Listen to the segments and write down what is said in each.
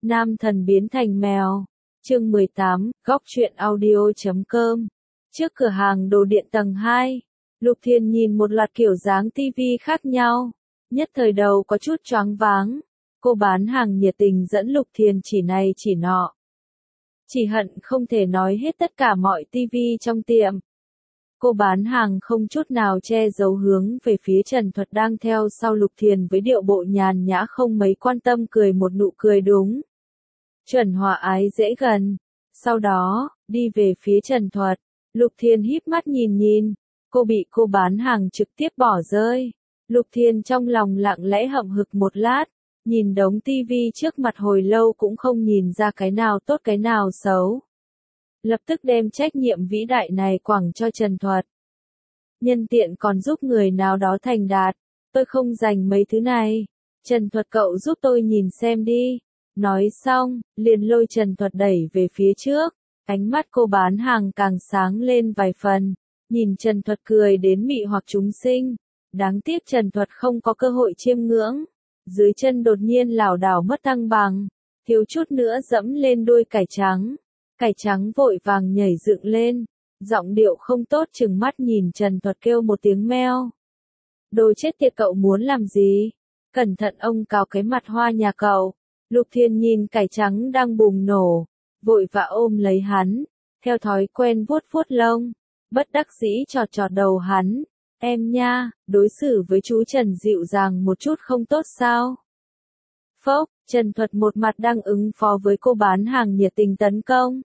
Nam thần biến thành mèo. Chương 18, góc truyện audio.com. Trước cửa hàng đồ điện tầng 2, Lục Thiên nhìn một loạt kiểu dáng tivi khác nhau, nhất thời đầu có chút choáng váng. Cô bán hàng nhiệt tình dẫn Lục Thiên chỉ này chỉ nọ. Chỉ hận không thể nói hết tất cả mọi tivi trong tiệm. Cô bán hàng không chút nào che giấu hướng về phía Trần Thuật đang theo sau Lục Thiên với điệu bộ nhàn nhã không mấy quan tâm cười một nụ cười đúng. Chuẩn hòa ái dễ gần. Sau đó, đi về phía Trần Thuật, Lục Thiên híp mắt nhìn, cô bị cô bán hàng trực tiếp bỏ rơi. Lục Thiên trong lòng lặng lẽ hậm hực một lát, nhìn đống tivi trước mặt hồi lâu cũng không nhìn ra cái nào tốt cái nào xấu. Lập tức đem trách nhiệm vĩ đại này quẳng cho Trần Thuật. Nhân tiện còn giúp người nào đó thành đạt, tôi không dành mấy thứ này. Trần Thuật cậu giúp tôi nhìn xem đi. Nói xong, liền lôi Trần Thuật đẩy về phía trước, ánh mắt cô bán hàng càng sáng lên vài phần, nhìn Trần Thuật cười đến mị hoặc chúng sinh. Đáng tiếc Trần Thuật không có cơ hội chiêm ngưỡng, dưới chân đột nhiên lảo đảo mất thăng bằng, thiếu chút nữa dẫm lên đuôi cải trắng. Cải trắng vội vàng nhảy dựng lên, giọng điệu không tốt chừng mắt nhìn Trần Thuật kêu một tiếng meo. Đồ chết tiệt cậu muốn làm gì? Cẩn thận ông cào cái mặt hoa nhà cậu. Lục Thiên nhìn cải trắng đang bùng nổ, vội vã ôm lấy hắn, theo thói quen vuốt vuốt lông, bất đắc dĩ chọt chọt đầu hắn. Em nha, đối xử với chú Trần dịu dàng một chút không tốt sao? Phốc, Trần Thuật một mặt đang ứng phó với cô bán hàng nhiệt tình tấn công.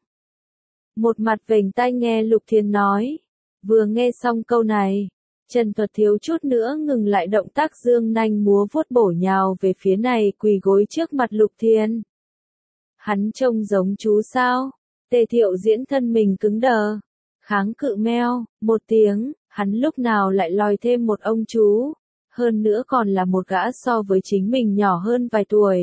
Một mặt vểnh tai nghe Lục Thiên nói. Vừa nghe xong câu này, Trần Thuật thiếu chút nữa ngừng lại động tác dương nanh múa vuốt bổ nhào về phía này quỳ gối trước mặt Lục Thiên. Hắn trông giống chú sao? Tề Thiệu Diễn thân mình cứng đờ. Kháng cự meo, một tiếng, hắn lúc nào lại lòi thêm một ông chú. Hơn nữa còn là một gã so với chính mình nhỏ hơn vài tuổi.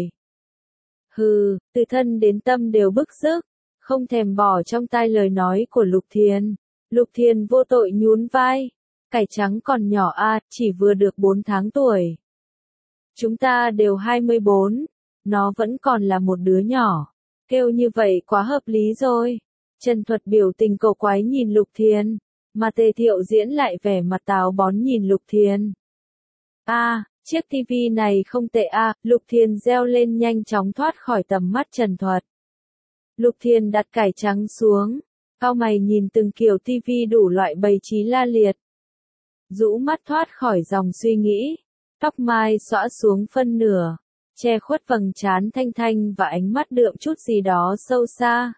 Hừ, từ thân đến tâm đều bức rứt, không thèm bỏ trong tai lời nói của Lục Thiên. Lục Thiên vô tội nhún vai. Cải trắng còn nhỏ chỉ vừa được 4 tháng tuổi. Chúng ta đều 24, nó vẫn còn là một đứa nhỏ. Kêu như vậy quá hợp lý rồi. Trần Thuật biểu tình cổ quái nhìn Lục Thiên, mà Tề Thiệu Diễn lại vẻ mặt táo bón nhìn Lục Thiên. Chiếc tivi này không tệ Lục Thiên reo lên nhanh chóng thoát khỏi tầm mắt Trần Thuật. Lục Thiên đặt cải trắng xuống, cau mày nhìn từng kiểu tivi đủ loại bày trí la liệt. Rũ mắt thoát khỏi dòng suy nghĩ, tóc mai xõa xuống phân nửa, che khuất vầng trán thanh thanh và ánh mắt đượm chút gì đó sâu xa.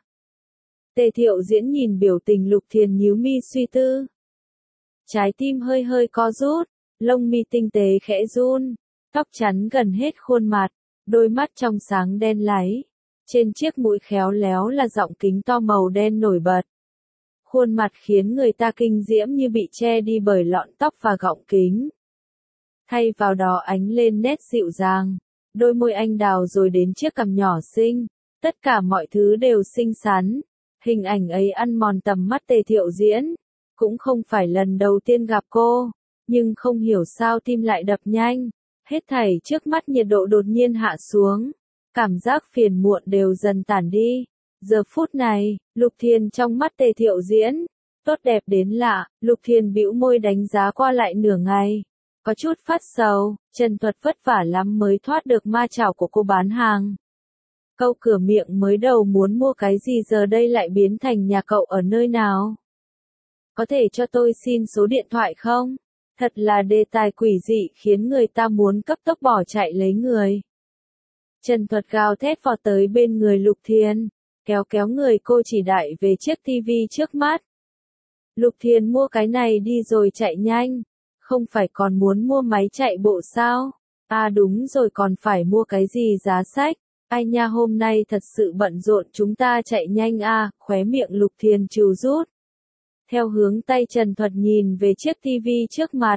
Tề Thiệu Diễn nhìn biểu tình Lục Thiên nhíu mi suy tư. Trái tim hơi hơi co rút, lông mi tinh tế khẽ run, tóc chắn gần hết khuôn mặt, đôi mắt trong sáng đen láy. Trên chiếc mũi khéo léo là giọng kính to màu đen nổi bật. Khuôn mặt khiến người ta kinh diễm như bị che đi bởi lọn tóc và gọng kính. Thay vào đó ánh lên nét dịu dàng, đôi môi anh đào rồi đến chiếc cằm nhỏ xinh, tất cả mọi thứ đều xinh xắn. Hình ảnh ấy ăn mòn tầm mắt Tề Thiệu Diễn, cũng không phải lần đầu tiên gặp cô, nhưng không hiểu sao tim lại đập nhanh, hết thảy trước mắt nhiệt độ đột nhiên hạ xuống, cảm giác phiền muộn đều dần tản đi. Giờ phút này, Lục Thiên trong mắt Tề Thiệu Diễn, tốt đẹp đến lạ. Lục Thiên bĩu môi đánh giá qua lại nửa ngày, có chút phát sầu. Trần Thuật vất vả lắm mới thoát được ma chảo của cô bán hàng. Câu cửa miệng mới đầu muốn mua cái gì giờ đây lại biến thành nhà cậu ở nơi nào? Có thể cho tôi xin số điện thoại không? Thật là đề tài quỷ dị khiến người ta muốn cấp tốc bỏ chạy lấy người. Trần Thuật gào thét vọt tới bên người Lục Thiên, kéo người cô chỉ đại về chiếc tivi trước mắt. Lục Thiên mua cái này đi rồi chạy nhanh, không phải còn muốn mua máy chạy bộ sao? Đúng rồi, còn phải mua cái gì giá sách. Ai nha, hôm nay thật sự bận rộn, chúng ta chạy nhanh khóe miệng Lục Thiên trừ rút. Theo hướng tay Trần Thuật nhìn về chiếc tivi trước mặt.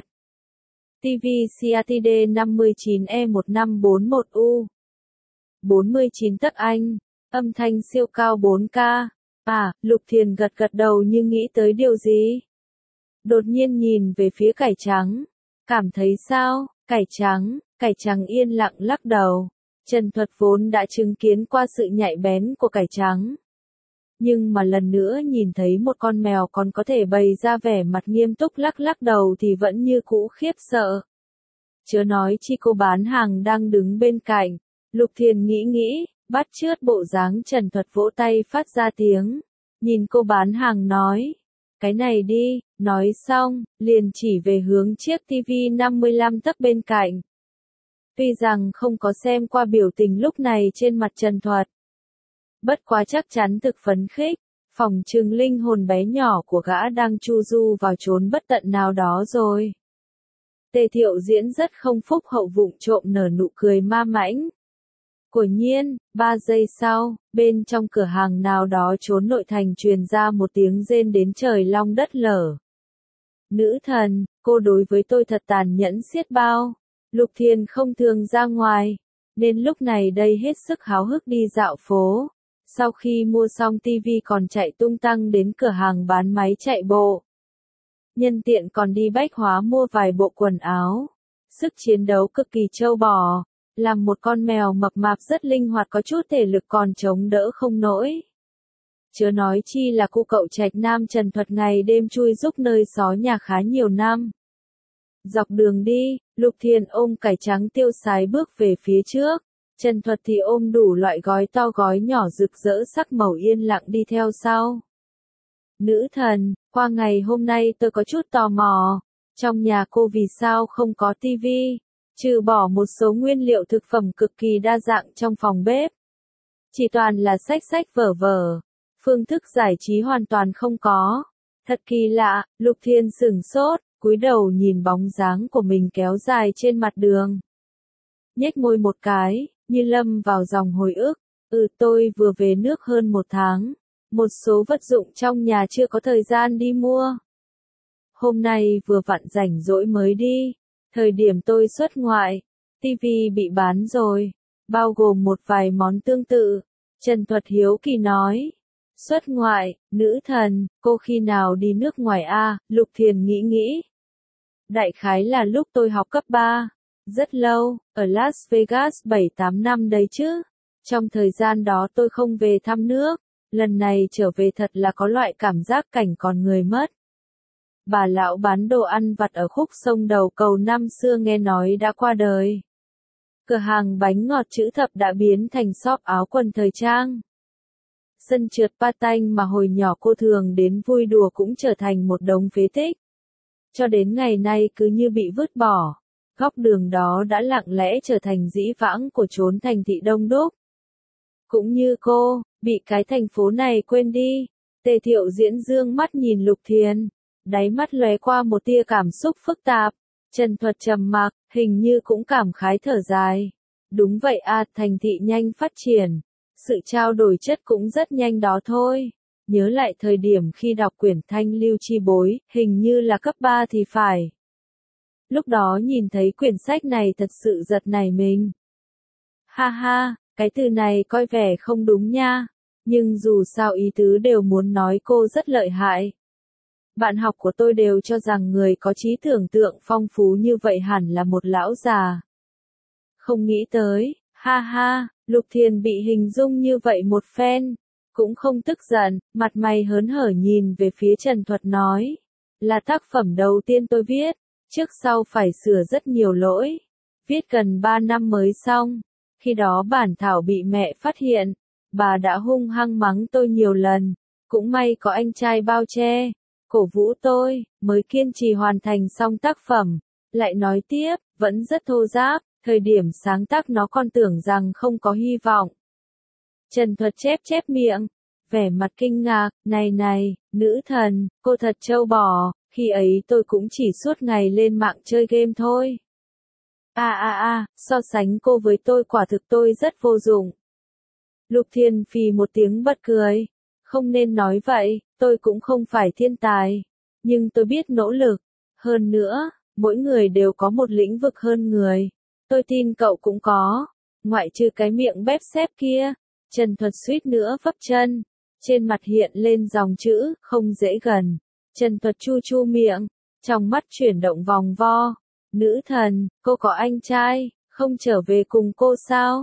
TV CATD 59E1541U. 49 tấc Anh, âm thanh siêu cao 4K. Lục Thiên gật gật đầu như nghĩ tới điều gì. Đột nhiên nhìn về phía cải trắng. Cảm thấy sao? Cải trắng yên lặng lắc đầu. Trần Thuật vốn đã chứng kiến qua sự nhạy bén của cải trắng. Nhưng mà lần nữa nhìn thấy một con mèo còn có thể bày ra vẻ mặt nghiêm túc lắc lắc đầu thì vẫn như cũ khiếp sợ. Chớ nói chi cô bán hàng đang đứng bên cạnh, Lục Thiền nghĩ, bắt chước bộ dáng Trần Thuật vỗ tay phát ra tiếng. Nhìn cô bán hàng nói, cái này đi, nói xong, liền chỉ về hướng chiếc tivi 55 tấc bên cạnh. Tuy rằng không có xem qua biểu tình lúc này trên mặt Trần Thuật. Bất quá chắc chắn thực phấn khích, phỏng chừng linh hồn bé nhỏ của gã đang chu du vào chốn bất tận nào đó rồi. Tề Thiệu Diễn rất không phúc hậu vụng trộm nở nụ cười ma mãnh. Quả nhiên, 3 giây sau, bên trong cửa hàng nào đó chốn nội thành truyền ra một tiếng rên đến trời long đất lở. Nữ thần, cô đối với tôi thật tàn nhẫn xiết bao. Lục Thiền không thường ra ngoài, nên lúc này đây hết sức háo hức đi dạo phố. Sau khi mua xong tivi còn chạy tung tăng đến cửa hàng bán máy chạy bộ. Nhân tiện còn đi bách hóa mua vài bộ quần áo. Sức chiến đấu cực kỳ trâu bò, làm một con mèo mập mạp rất linh hoạt có chút thể lực còn chống đỡ không nổi. Chớ nói chi là cô cậu trạch nam Trần Thuật ngày đêm chui rúc nơi xó nhà khá nhiều năm. Dọc đường đi, Lục Thiền ôm cải trắng tiêu sái bước về phía trước. Trần Thuật thì ôm đủ loại gói to gói nhỏ rực rỡ sắc màu yên lặng đi theo sau. Nữ thần, qua ngày hôm nay tôi có chút tò mò. Trong nhà cô vì sao không có tivi? Trừ bỏ một số nguyên liệu thực phẩm cực kỳ đa dạng trong phòng bếp. Chỉ toàn là sách vở vở. Phương thức giải trí hoàn toàn không có. Thật kỳ lạ, Lục Thiên sửng sốt, cúi đầu nhìn bóng dáng của mình kéo dài trên mặt đường. Nhếch môi một cái, như lâm vào dòng hồi ức. Tôi vừa về nước hơn 1 tháng. Một số vật dụng trong nhà chưa có thời gian đi mua. Hôm nay vừa vặn rảnh rỗi mới đi. Thời điểm tôi xuất ngoại, tivi bị bán rồi, bao gồm một vài món tương tự. Trần Thuật hiếu kỳ nói. Xuất ngoại, nữ thần, cô khi nào đi nước ngoài a? Lục Thiền nghĩ. Đại khái là lúc tôi học cấp 3. Rất lâu, ở Las Vegas 7-8 năm đấy chứ. Trong thời gian đó tôi không về thăm nước. Lần này trở về thật là có loại cảm giác cảnh còn người mất. Bà lão bán đồ ăn vặt ở khúc sông đầu cầu năm xưa nghe nói đã qua đời. Cửa hàng bánh ngọt chữ thập đã biến thành shop áo quần thời trang. Sân trượt patin mà hồi nhỏ cô thường đến vui đùa cũng trở thành một đống phế tích. Cho đến ngày nay cứ như bị vứt bỏ. Góc đường đó đã lặng lẽ trở thành dĩ vãng của chốn thành thị đông đúc. Cũng như cô, bị cái thành phố này quên đi. Tề Thiệu Diễn dương mắt nhìn Lục Thiền. Đáy mắt lóe qua một tia cảm xúc phức tạp. Trần Thuật trầm mặc, hình như cũng cảm khái thở dài. Đúng vậy à, thành thị nhanh phát triển. Sự trao đổi chất cũng rất nhanh đó thôi. Nhớ lại thời điểm khi đọc quyển Thanh Lưu Chi Bối, hình như là cấp 3 thì phải. Lúc đó nhìn thấy quyển sách này thật sự giật nảy mình. Ha ha, cái từ này coi vẻ không đúng nha. Nhưng dù sao ý tứ đều muốn nói cô rất lợi hại. Bạn học của tôi đều cho rằng người có trí tưởng tượng phong phú như vậy hẳn là một lão già. Không nghĩ tới, ha ha, Lục Thiền bị hình dung như vậy một phen. Cũng không tức giận, mặt mày hớn hở nhìn về phía Trần Thuật nói. Là tác phẩm đầu tiên tôi viết, trước sau phải sửa rất nhiều lỗi. Viết gần 3 năm mới xong. Khi đó bản thảo bị mẹ phát hiện, bà đã hung hăng mắng tôi nhiều lần. Cũng may có anh trai bao che, cổ vũ tôi, mới kiên trì hoàn thành xong tác phẩm. Lại nói tiếp, vẫn rất thô ráp, thời điểm sáng tác nó còn tưởng rằng không có hy vọng. Trần Thuật chép miệng, vẻ mặt kinh ngạc, này, nữ thần, cô thật trâu bò, khi ấy tôi cũng chỉ suốt ngày lên mạng chơi game thôi. So sánh cô với tôi quả thực tôi rất vô dụng. Lục Thiền phì một tiếng bật cười, không nên nói vậy, tôi cũng không phải thiên tài, nhưng tôi biết nỗ lực. Hơn nữa, mỗi người đều có một lĩnh vực hơn người, tôi tin cậu cũng có, ngoại trừ cái miệng bép xép kia. Trần Thuật suýt nữa vấp chân, trên mặt hiện lên dòng chữ, không dễ gần. Trần Thuật chu miệng, trong mắt chuyển động vòng vo. Nữ thần, cô có anh trai, không trở về cùng cô sao?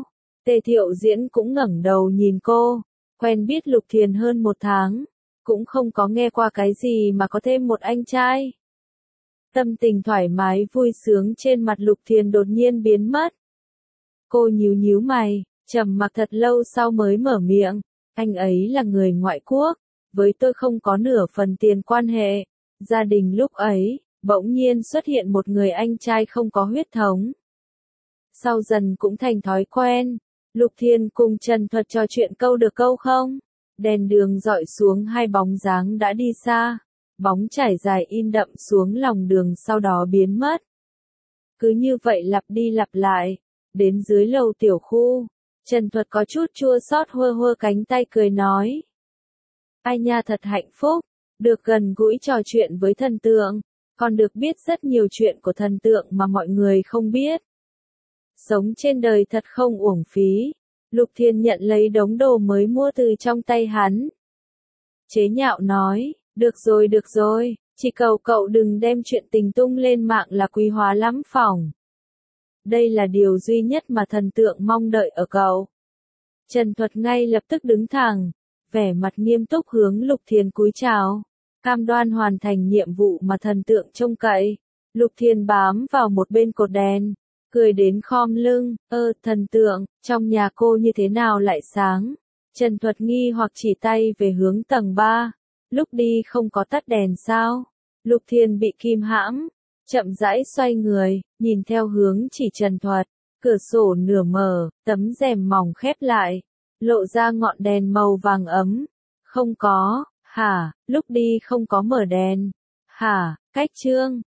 Tề Thiệu Diễn cũng ngẩng đầu nhìn cô, quen biết Lục Thiền hơn 1 tháng, cũng không có nghe qua cái gì mà có thêm một anh trai. Tâm tình thoải mái vui sướng trên mặt Lục Thiền đột nhiên biến mất. Cô nhíu nhíu mày, trầm mặc thật lâu sau mới mở miệng, anh ấy là người ngoại quốc, với tôi không có nửa phần tiền quan hệ. Gia đình lúc ấy, bỗng nhiên xuất hiện một người anh trai không có huyết thống. Sau dần cũng thành thói quen, Lục Thiền cùng Trần Thuật trò chuyện câu được câu không. Đèn đường dọi xuống hai bóng dáng đã đi xa, bóng trải dài in đậm xuống lòng đường sau đó biến mất. Cứ như vậy lặp đi lặp lại, đến dưới lầu tiểu khu, Trần Thuật có chút chua xót hơ hơ cánh tay cười nói. Ai nha thật hạnh phúc, được gần gũi trò chuyện với thần tượng, còn được biết rất nhiều chuyện của thần tượng mà mọi người không biết. Sống trên đời thật không uổng phí. Lục Thiền nhận lấy đống đồ mới mua từ trong tay hắn. Chế nhạo nói, được rồi, chỉ cầu cậu đừng đem chuyện tình tung lên mạng là quý hóa lắm phỏng. Đây là điều duy nhất mà thần tượng mong đợi ở cậu. Trần Thuật ngay lập tức đứng thẳng, vẻ mặt nghiêm túc hướng Lục Thiền cúi chào, cam đoan hoàn thành nhiệm vụ mà thần tượng trông cậy. Lục Thiền bám vào một bên cột đèn, cười đến khom lưng, thần tượng, trong nhà cô như thế nào lại sáng? Trần Thuật nghi hoặc chỉ tay về hướng tầng 3, lúc đi không có tắt đèn sao? Lục Thiền bị kìm hãm, chậm rãi xoay người, nhìn theo hướng chỉ Trần Thuật, cửa sổ nửa mở, tấm rèm mỏng khép lại, lộ ra ngọn đèn màu vàng ấm. Không có, hả, lúc đi không có mở đèn, hả, cách chương.